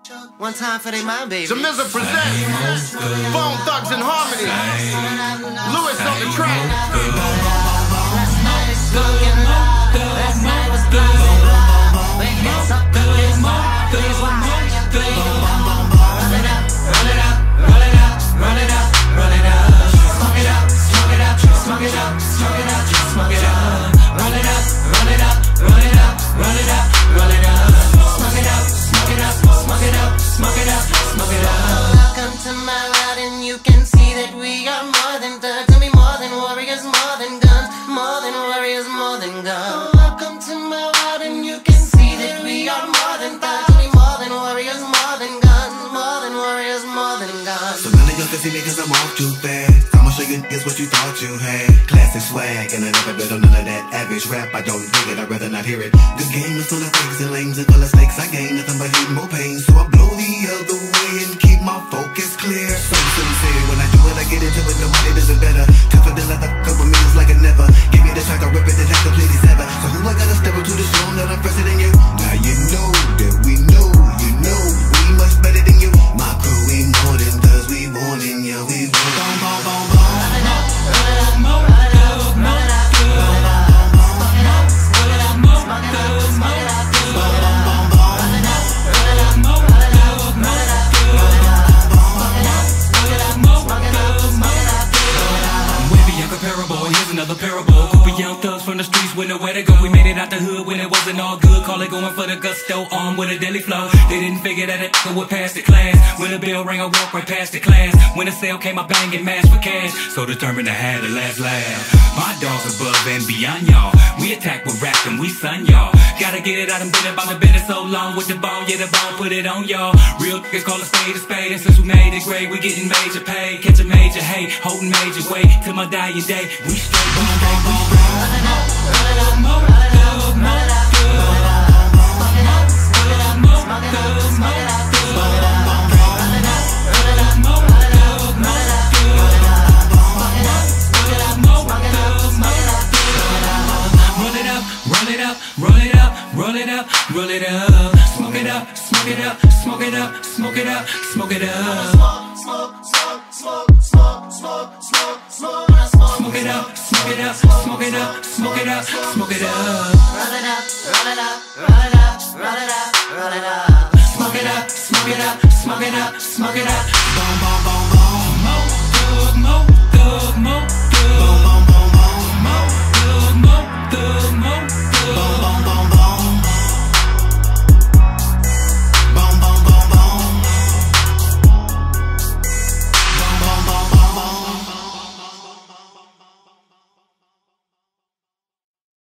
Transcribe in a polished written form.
One time for they mind, baby. Jamisa presents Bone Thugs and Harmony. Lewis on the track. Last night was good. Last night was good. When it's up to this morning, please watch your play. Roll it up, roll it up, roll it up, roll it up, roll it up. Smoke it up, smoke it up, smoke it up, smoke it up, smoke it up. Roll it up, roll it up, roll it up, roll it up, roll it up. Smoke it up, smoke it up, smoke it up, smoke it up, smoke it up. Welcome to my world and you can see that we are more than thugs. And we more than warriors, more than guns. More than warriors, more than guns. Welcome to my world and you can see that we are more than thugs. And we more than warriors, more than guns. More than warriors, more than guns. So none of y'all can see me cause I'm off too fast. I'ma show you niggas what you thought you had. Classic swag, and I never bet on none of that average rap. I don't dig it, I'd rather not hear it. This game is full of fakes and lames and full of snakes. I gain nothing but hate, more pain. So I blow the other way and keep my focus clear. So sincere, when I do it, I get into it, nobody does it better. Tougher than leather, couple meals like a never. Give me the track, I rip it, and that's completely sever. So who I gotta step up to the throne that I'm fresher than you? Now you know that we know, you know, we much better than you. My crew, we more than thugs, we warning you, we want boom, boom, boom, boom. Here's another parable. Group of young thugs from the streets with nowhere to go. We made it out the hood when it wasn't all good. Call it going for the gusto, armed with a deadly flow. They didn't figure that it would pass the class. When the bell rang, I walked right past the class. When the sale came, I banging mass for cash. So determined to have the last laugh. My dogs above and beyond y'all. We attack with rap and we son y'all. Gotta get it out and been about the business so long with the ball, yeah, the ball, put it on y'all. Real niggas call a spade a spade. And since we made it great, we getting major pay. Catch a major hate, holding major weight till my dying day. We straight boom, boom, boom, boom. Roll it up, roll it up, more good, more good. Roll it up, smoke it up, smoke it up, smoke it up, smoke it up, smoke it up. Roll it up, roll it up, more good, more good. Roll it up, smoke it up, smoke it up, smoke it up, smoke it up. Roll it up, roll it up, roll it up, roll it up, roll it up. Smoke it up, smoke it up, smoke it up, smoke it up, smoke it up. Smoke, smoke, smoke, smoke, smoke, smoke, smoke, smoke. Smoke it up, smoke it up, smoke it up, smoke it up, smoke it up. Roll it up, roll it up, roll it up, roll it up, roll it up. Smoke it up, smoke it up, smoke it up, smoke it up. Boom, boom, boom, boom.